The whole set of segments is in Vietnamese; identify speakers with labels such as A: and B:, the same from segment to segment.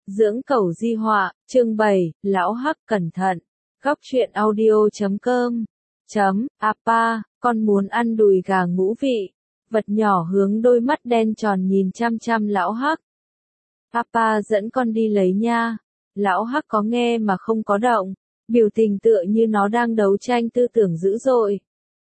A: Dưỡng cẩu di họa, chương 7, lão hắc cẩn thận. Góc truyện audio.com Apa, con muốn ăn đùi gà ngũ vị. Vật nhỏ hướng đôi mắt đen tròn nhìn chăm chăm lão hắc. Apa dẫn con đi lấy nha. Lão hắc có nghe mà không có động, biểu tình tựa như nó đang đấu tranh tư tưởng dữ dội.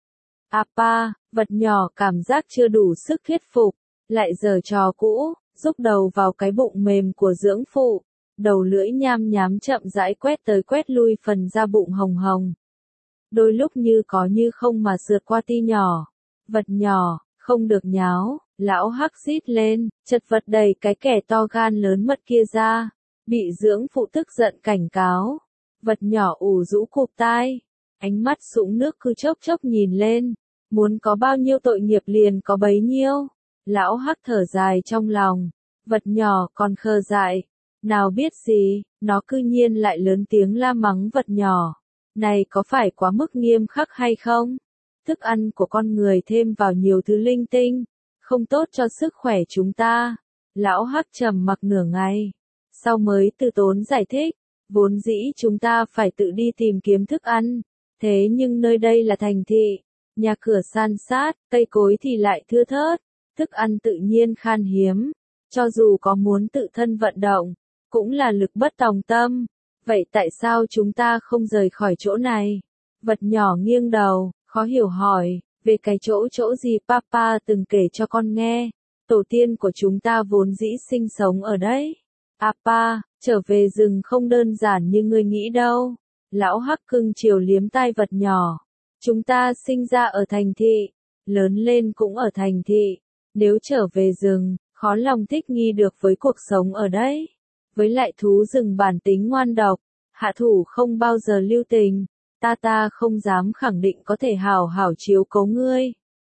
A: Apa, vật nhỏ cảm giác chưa đủ sức thuyết phục, lại giở trò cũ, rúc đầu vào cái bụng mềm của dưỡng phụ, đầu lưỡi nham nhám chậm rãi quét tới quét lui phần da bụng hồng hồng. Đôi lúc như có như không mà sượt qua ti nhỏ. Vật nhỏ, không được nháo, lão hắc rít lên, chật vật đầy cái kẻ to gan lớn mật kia ra, bị dưỡng phụ tức giận cảnh cáo. Vật nhỏ ủ rũ cụp tai, ánh mắt sũng nước cứ chốc chốc nhìn lên, muốn có bao nhiêu tội nghiệp liền có bấy nhiêu. Lão hắc thở dài trong lòng, vật nhỏ còn khờ dại, nào biết gì, nó cư nhiên lại lớn tiếng la mắng vật nhỏ. Này có phải quá mức nghiêm khắc hay không? Thức ăn của con người thêm vào nhiều thứ linh tinh, không tốt cho sức khỏe chúng ta. Lão hắc trầm mặc nửa ngày, sau mới từ tốn giải thích, vốn dĩ chúng ta phải tự đi tìm kiếm thức ăn, thế nhưng nơi đây là thành thị, nhà cửa san sát, cây cối thì lại thưa thớt, thức ăn tự nhiên khan hiếm, cho dù có muốn tự thân vận động, cũng là lực bất tòng tâm. Vậy tại sao chúng ta không rời khỏi chỗ này? Vật nhỏ nghiêng đầu, khó hiểu hỏi, về cái chỗ gì Papa từng kể cho con nghe, tổ tiên của chúng ta vốn dĩ sinh sống ở đấy. Apa, trở về rừng không đơn giản như ngươi nghĩ đâu. Lão hắc cưng chiều liếm tai vật nhỏ. Chúng ta sinh ra ở thành thị, lớn lên cũng ở thành thị, nếu trở về rừng, khó lòng thích nghi được với cuộc sống ở đấy. Với lại thú rừng bản tính ngoan độc, hạ thủ không bao giờ lưu tình, ta không dám khẳng định có thể hảo hảo chiếu cố ngươi.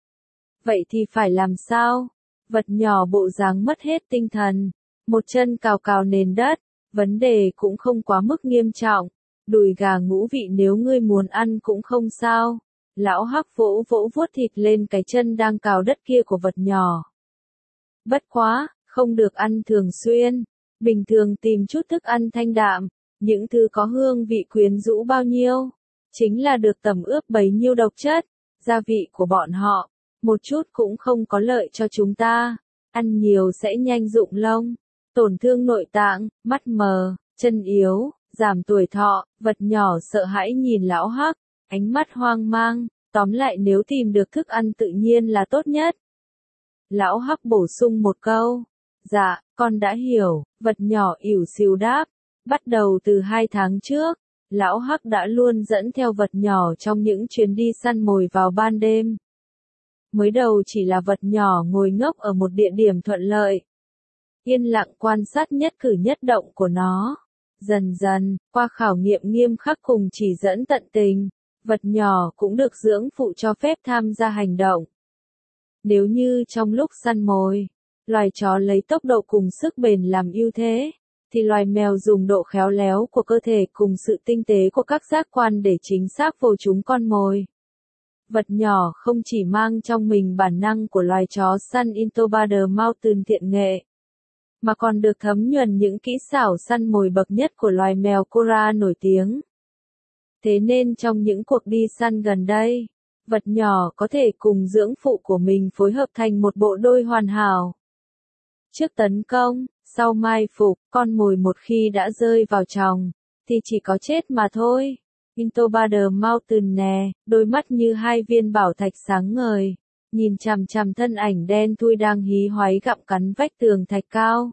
A: Vậy thì phải làm sao? Vật nhỏ bộ dáng mất hết tinh thần, một chân cào cào nền đất, vấn đề cũng không quá mức nghiêm trọng, đùi gà ngũ vị nếu ngươi muốn ăn cũng không sao. Lão hắc vỗ vỗ vuốt thịt lên cái chân đang cào đất kia của vật nhỏ. Bất quá, không được ăn thường xuyên. Bình thường tìm chút thức ăn thanh đạm, những thứ có hương vị quyến rũ bao nhiêu, chính là được tẩm ướp bấy nhiêu độc chất, gia vị của bọn họ, một chút cũng không có lợi cho chúng ta, ăn nhiều sẽ nhanh rụng lông, tổn thương nội tạng, mắt mờ, chân yếu, giảm tuổi thọ. Vật nhỏ sợ hãi nhìn lão hắc, ánh mắt hoang mang, tóm lại nếu tìm được thức ăn tự nhiên là tốt nhất. Lão hắc bổ sung một câu. Dạ, con đã hiểu, vật nhỏ ỉu xìu đáp. Bắt đầu từ 2 tháng trước, lão hắc đã luôn dẫn theo vật nhỏ trong những chuyến đi săn mồi vào ban đêm. Mới đầu chỉ là vật nhỏ ngồi ngốc ở một địa điểm thuận lợi, yên lặng quan sát nhất cử nhất động của nó. Dần dần, qua khảo nghiệm nghiêm khắc cùng chỉ dẫn tận tình, vật nhỏ cũng được dưỡng phụ cho phép tham gia hành động. Nếu như trong lúc săn mồi, loài chó lấy tốc độ cùng sức bền làm ưu thế, thì loài mèo dùng độ khéo léo của cơ thể cùng sự tinh tế của các giác quan để chính xác vồ trúng con mồi. Vật nhỏ không chỉ mang trong mình bản năng của loài chó săn Interbader Mountain thiện nghệ, mà còn được thấm nhuần những kỹ xảo săn mồi bậc nhất của loài mèo Cora nổi tiếng. Thế nên trong những cuộc đi săn gần đây, vật nhỏ có thể cùng dưỡng phụ của mình phối hợp thành một bộ đôi hoàn hảo. Trước tấn công, sau mai phục, con mồi một khi đã rơi vào tròng, thì chỉ có chết mà thôi. Interbader Mountain nè, đôi mắt như 2 viên bảo thạch sáng ngời, nhìn chằm chằm thân ảnh đen thui đang hí hoáy gặm cắn vách tường thạch cao.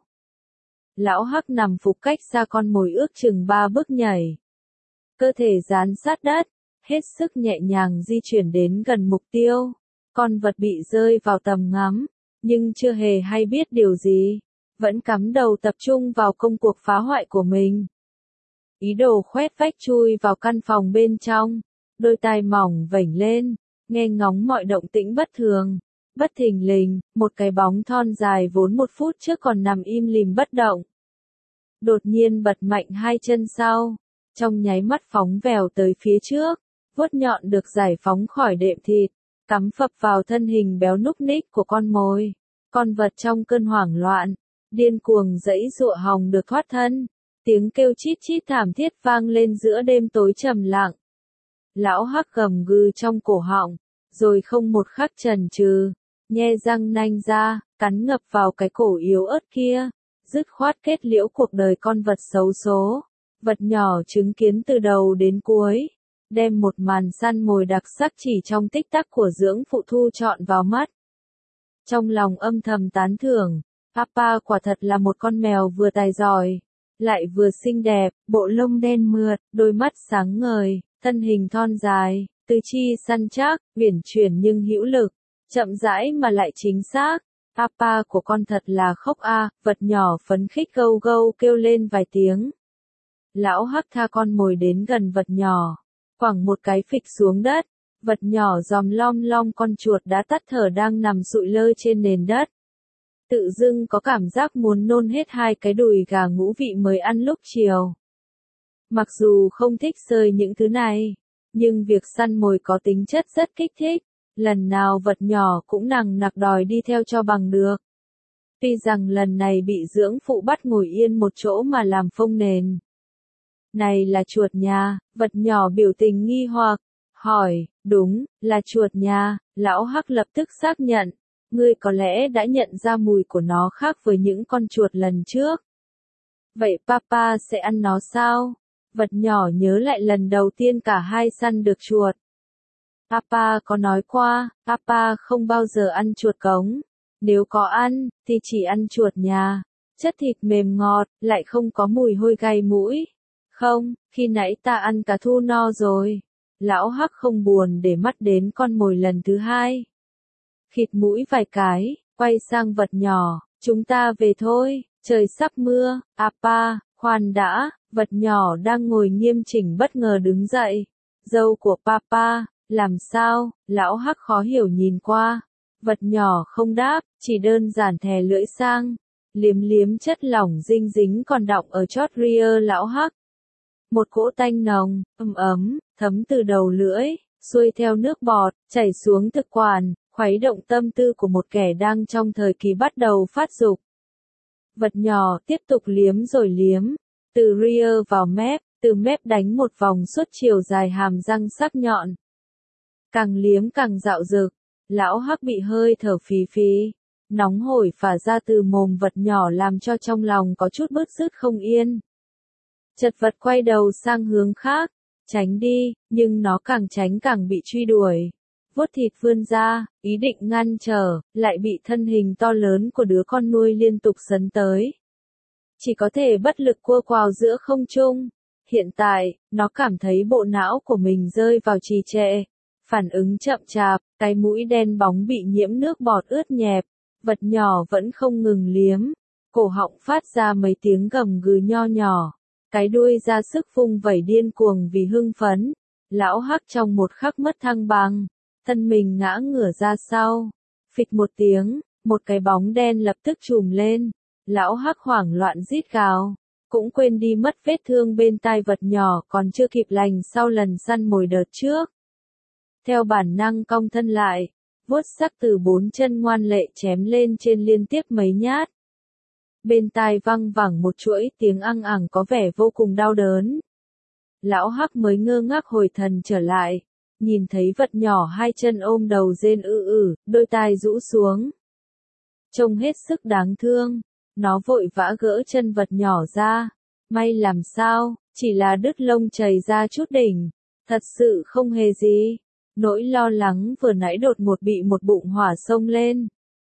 A: Lão hắc nằm phục cách xa con mồi ước chừng 3 bước nhảy. Cơ thể dán sát đất, hết sức nhẹ nhàng di chuyển đến gần mục tiêu. Con vật bị rơi vào tầm ngắm, nhưng chưa hề hay biết điều gì, vẫn cắm đầu tập trung vào công cuộc phá hoại của mình. Ý đồ khoét vách chui vào căn phòng bên trong, đôi tai mỏng vểnh lên, nghe ngóng mọi động tĩnh bất thường. Bất thình lình, một cái bóng thon dài vốn 1 phút trước còn nằm im lìm bất động, đột nhiên bật mạnh 2 chân sau, trong nháy mắt phóng vèo tới phía trước, vuốt nhọn được giải phóng khỏi đệm thịt, cắm phập vào thân hình béo núc ních của con mồi. Con vật trong cơn hoảng loạn, điên cuồng giãy giụa hòng được thoát thân. Tiếng kêu chít chít thảm thiết vang lên giữa đêm tối trầm lặng. Lão Hắc gầm gừ trong cổ họng, rồi không một khắc chần chừ, nhe răng nanh ra, cắn ngập vào cái cổ yếu ớt kia, dứt khoát kết liễu cuộc đời con vật xấu số. Vật nhỏ chứng kiến từ đầu đến cuối, đem một màn săn mồi đặc sắc chỉ trong tích tắc của dưỡng phụ thu trọn vào mắt. Trong lòng âm thầm tán thưởng, Papa quả thật là một con mèo vừa tài giỏi, lại vừa xinh đẹp, bộ lông đen mượt, đôi mắt sáng ngời, thân hình thon dài, tứ chi săn chắc, uyển chuyển nhưng hữu lực, chậm rãi mà lại chính xác. Papa của con thật là khốc a, vật nhỏ phấn khích gâu gâu kêu lên vài tiếng. Lão Hắc tha con mồi đến gần vật nhỏ, quẳng một cái phịch xuống đất, vật nhỏ giòm lom lom con chuột đã tắt thở đang nằm sụi lơ trên nền đất. Tự dưng có cảm giác muốn nôn hết hai cái đùi gà ngũ vị mới ăn lúc chiều. Mặc dù không thích sơi những thứ này, nhưng việc săn mồi có tính chất rất kích thích, lần nào vật nhỏ cũng nằng nặc đòi đi theo cho bằng được. Tuy rằng lần này bị dưỡng phụ bắt ngồi yên một chỗ mà làm phông nền. Này là chuột nhà, vật nhỏ biểu tình nghi hoặc, hỏi, đúng, là chuột nhà, lão Hắc lập tức xác nhận, ngươi có lẽ đã nhận ra mùi của nó khác với những con chuột lần trước. Vậy Papa sẽ ăn nó sao? Vật nhỏ nhớ lại lần đầu tiên cả hai săn được chuột. Papa có nói qua, Papa không bao giờ ăn chuột cống. Nếu có ăn, thì chỉ ăn chuột nhà. Chất thịt mềm ngọt, lại không có mùi hôi gai mũi. Không, khi nãy ta ăn cá thu no rồi. Lão Hắc không buồn để mắt đến con mồi lần thứ hai. Khịt mũi vài cái, quay sang vật nhỏ, chúng ta về thôi, trời sắp mưa. Papa, khoan đã, vật nhỏ đang ngồi nghiêm chỉnh bất ngờ đứng dậy. Dâu của Papa, làm sao? Lão Hắc khó hiểu nhìn qua. Vật nhỏ không đáp, chỉ đơn giản thè lưỡi sang, liếm liếm chất lỏng dinh dính còn đọng ở chót ria lão Hắc. Một cỗ tanh nồng, ấm, thấm từ đầu lưỡi, xuôi theo nước bọt, chảy xuống thực quản, khuấy động tâm tư của một kẻ đang trong thời kỳ bắt đầu phát dục. Vật nhỏ tiếp tục liếm rồi liếm, từ ria vào mép, từ mép đánh một vòng suốt chiều dài hàm răng sắc nhọn. Càng liếm càng dạo dực, lão Hắc bị hơi thở phì phì, nóng hổi phả ra từ mồm vật nhỏ làm cho trong lòng có chút bứt rứt không yên. Chật vật quay đầu sang hướng khác, tránh đi, nhưng nó càng tránh càng bị truy đuổi. Vuốt thịt vươn ra, ý định ngăn trở, lại bị thân hình to lớn của đứa con nuôi liên tục sấn tới. Chỉ có thể bất lực cua quào giữa không trung. Hiện tại, nó cảm thấy bộ não của mình rơi vào trì trệ. Phản ứng chậm chạp, cái mũi đen bóng bị nhiễm nước bọt ướt nhẹp. Vật nhỏ vẫn không ngừng liếm. Cổ họng phát ra mấy tiếng gầm gừ nho nhỏ. Cái đuôi ra sức vung vẩy điên cuồng vì hưng phấn. Lão Hắc trong một khắc mất thăng bằng. Thân mình ngã ngửa ra sau. Phịch một tiếng, một cái bóng đen lập tức trùm lên. Lão Hắc hoảng loạn rít gào. Cũng quên đi mất vết thương bên tai vật nhỏ còn chưa kịp lành sau lần săn mồi đợt trước. Theo bản năng cong thân lại, vuốt sắc từ bốn chân ngoan lệ chém lên trên liên tiếp mấy nhát. Bên tai văng vẳng một chuỗi tiếng ăng ẳng có vẻ vô cùng đau đớn. Lão Hắc mới ngơ ngác hồi thần trở lại, nhìn thấy vật nhỏ hai chân ôm đầu rên đôi tai rũ xuống. Trông hết sức đáng thương, nó vội vã gỡ chân vật nhỏ ra. May làm sao, chỉ là đứt lông chảy ra chút đỉnh, thật sự không hề gì. Nỗi lo lắng vừa nãy đột ngột bị một bụng hỏa xông lên.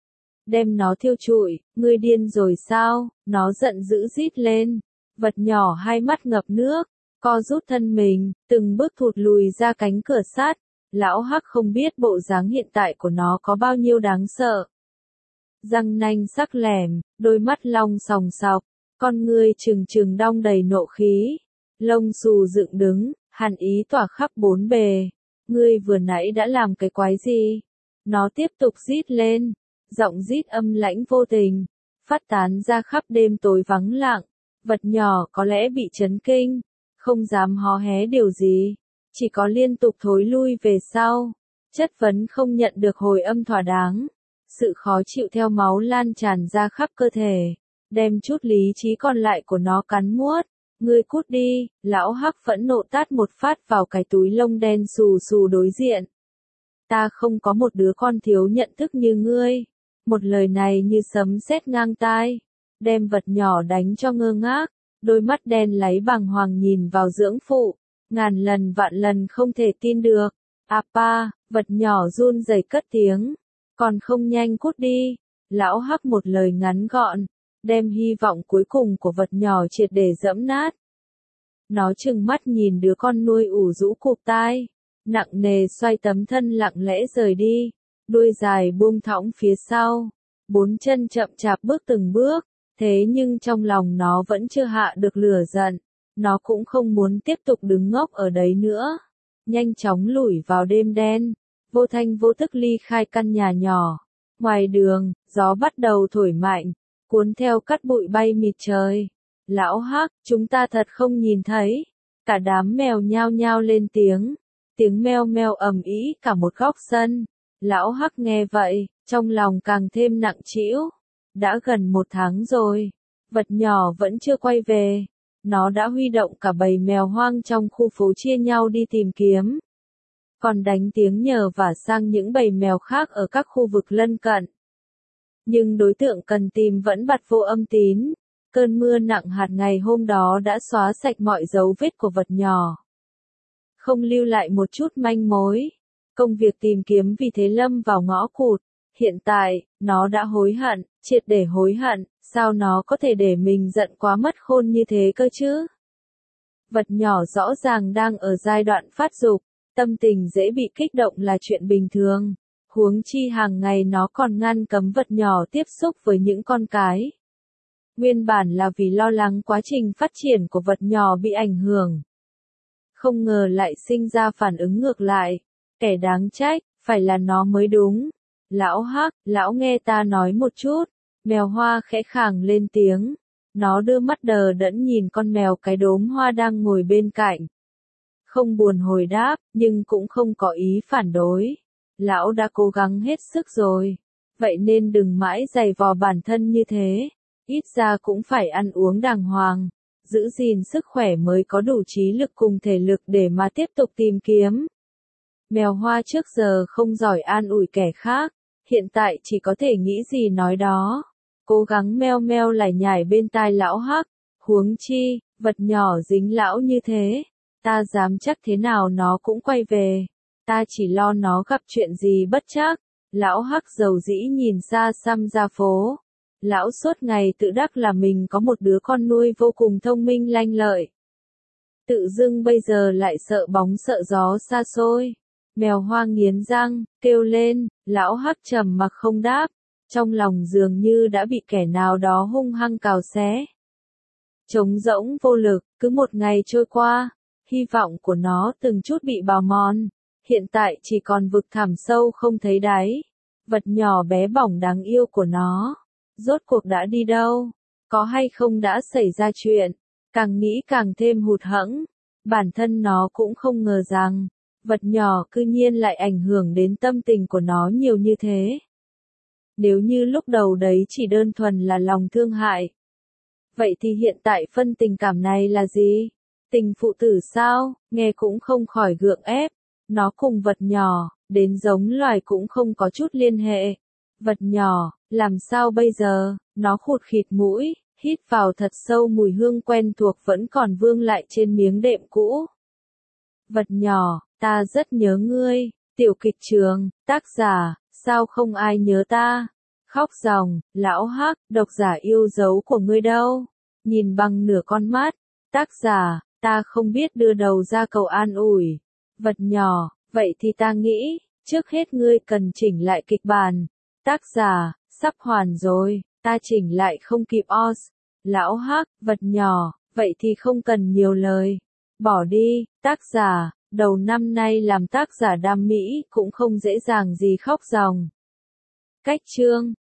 A: Đem nó thiêu trụi, ngươi điên rồi sao? Nó giận dữ rít lên. Vật nhỏ hai mắt ngập nước, co rút thân mình, từng bước thụt lùi ra cánh cửa sắt. Lão Hắc không biết bộ dáng hiện tại của nó có bao nhiêu đáng sợ. Răng nanh sắc lẻm, đôi mắt long sòng sọc, con ngươi trừng trừng đong đầy nộ khí. Lông xù dựng đứng, hàn ý tỏa khắp bốn bề. Ngươi vừa nãy đã làm cái quái gì? Nó tiếp tục rít lên. Giọng rít âm lãnh vô tình, phát tán ra khắp đêm tối vắng lặng. Vật nhỏ có lẽ bị chấn kinh, không dám hó hé điều gì, chỉ có liên tục thối lui về sau, chất vấn không nhận được hồi âm thỏa đáng. Sự khó chịu theo máu lan tràn ra khắp cơ thể, đem chút lý trí còn lại của nó cắn muốt. Ngươi cút đi, lão hắc phẫn nộ tát một phát vào cái túi lông đen xù xù đối diện. Ta không có một đứa con thiếu nhận thức như ngươi. Một lời này như sấm sét ngang tai, đem vật nhỏ đánh cho ngơ ngác, đôi mắt đen láy bàng hoàng nhìn vào dưỡng phụ, ngàn lần vạn lần không thể tin được. Apa, vật nhỏ run rẩy cất tiếng, còn không nhanh cút đi. Lão hắc một lời ngắn gọn, đem hy vọng cuối cùng của vật nhỏ triệt để dẫm nát. Nó trừng mắt nhìn đứa con nuôi ủ rũ cụp tai, nặng nề xoay tấm thân lặng lẽ rời đi, đuôi dài buông thõng phía sau, bốn chân chậm chạp bước từng bước, thế nhưng trong lòng nó vẫn chưa hạ được lửa giận, nó cũng không muốn tiếp tục đứng ngốc ở đấy nữa, nhanh chóng lủi vào đêm đen, vô thanh vô tức ly khai căn nhà nhỏ. Ngoài đường, gió bắt đầu thổi mạnh, cuốn theo cát bụi bay mịt trời. Lão hắc, chúng ta thật không nhìn thấy. Cả đám mèo nhao nhao lên tiếng meo meo ầm ĩ cả một góc sân. Lão hắc nghe vậy, trong lòng càng thêm nặng trĩu. Đã gần 1 tháng rồi, vật nhỏ vẫn chưa quay về. Nó đã huy động cả bầy mèo hoang trong khu phố chia nhau đi tìm kiếm, còn đánh tiếng nhờ vả sang những bầy mèo khác ở các khu vực lân cận. Nhưng đối tượng cần tìm vẫn bặt vô âm tín. Cơn mưa nặng hạt ngày hôm đó đã xóa sạch mọi dấu vết của vật nhỏ, không lưu lại một chút manh mối. Công việc tìm kiếm vì thế lâm vào ngõ cụt. Hiện tại, nó đã hối hận, triệt để hối hận, sao nó có thể để mình giận quá mất khôn như thế cơ chứ? Vật nhỏ rõ ràng đang ở giai đoạn phát dục, tâm tình dễ bị kích động là chuyện bình thường. Huống chi hàng ngày nó còn ngăn cấm vật nhỏ tiếp xúc với những con cái. Nguyên bản là vì lo lắng quá trình phát triển của vật nhỏ bị ảnh hưởng. Không ngờ lại sinh ra phản ứng ngược lại. Kẻ đáng trách, phải là nó mới đúng. Lão hắc, lão nghe ta nói một chút. Mèo hoa khẽ khàng lên tiếng. Nó đưa mắt đờ đẫn nhìn con mèo cái đốm hoa đang ngồi bên cạnh. Không buồn hồi đáp, nhưng cũng không có ý phản đối. Lão đã cố gắng hết sức rồi. Vậy nên đừng mãi giày vò bản thân như thế. Ít ra cũng phải ăn uống đàng hoàng. Giữ gìn sức khỏe mới có đủ trí lực cùng thể lực để mà tiếp tục tìm kiếm. Mèo hoa trước giờ không giỏi an ủi kẻ khác. Hiện tại chỉ có thể nghĩ gì nói đó. Cố gắng meo meo lải nhải bên tai lão hắc. Huống chi, vật nhỏ dính lão như thế. Ta dám chắc thế nào nó cũng quay về. Ta chỉ lo nó gặp chuyện gì bất trắc. Lão hắc dầu dĩ nhìn xa xăm ra phố. Lão suốt ngày tự đắc là mình có một đứa con nuôi vô cùng thông minh lanh lợi. Tự dưng bây giờ lại sợ bóng sợ gió xa xôi. Mèo hoa nghiến răng, kêu lên, lão hắc trầm mặc không đáp. Trong lòng dường như đã bị kẻ nào đó hung hăng cào xé. Trống rỗng vô lực, cứ một ngày trôi qua, hy vọng của nó từng chút bị bào mòn. Hiện tại chỉ còn vực thẳm sâu không thấy đáy. Vật nhỏ bé bỏng đáng yêu của nó. Rốt cuộc đã đi đâu? Có hay không đã xảy ra chuyện? Càng nghĩ càng thêm hụt hẫng. Bản thân nó cũng không ngờ rằng, vật nhỏ cư nhiên lại ảnh hưởng đến tâm tình của nó nhiều như thế. Nếu như lúc đầu đấy chỉ đơn thuần là lòng thương hại. Vậy thì hiện tại phân tình cảm này là gì? Tình phụ tử sao? Nghe cũng không khỏi gượng ép. Nó cùng vật nhỏ, đến giống loài cũng không có chút liên hệ. Vật nhỏ, làm sao bây giờ? Nó khụt khịt mũi, hít vào thật sâu mùi hương quen thuộc vẫn còn vương lại trên miếng đệm cũ. Vật nhỏ, ta rất nhớ ngươi. Tiểu kịch trường, tác giả, sao không ai nhớ ta? Khóc ròng, lão hắc, độc giả yêu dấu của ngươi đâu? Nhìn bằng nửa con mắt. Tác giả, ta không biết đưa đầu ra cầu an ủi. Vật nhỏ, vậy thì ta nghĩ, trước hết ngươi cần chỉnh lại kịch bản. Tác giả, sắp hoàn rồi, ta chỉnh lại không kịp os. Lão hắc, vật nhỏ, vậy thì không cần nhiều lời. Bỏ đi, tác giả, đầu năm nay làm tác giả đam mỹ cũng không dễ dàng gì khóc ròng. Cách chương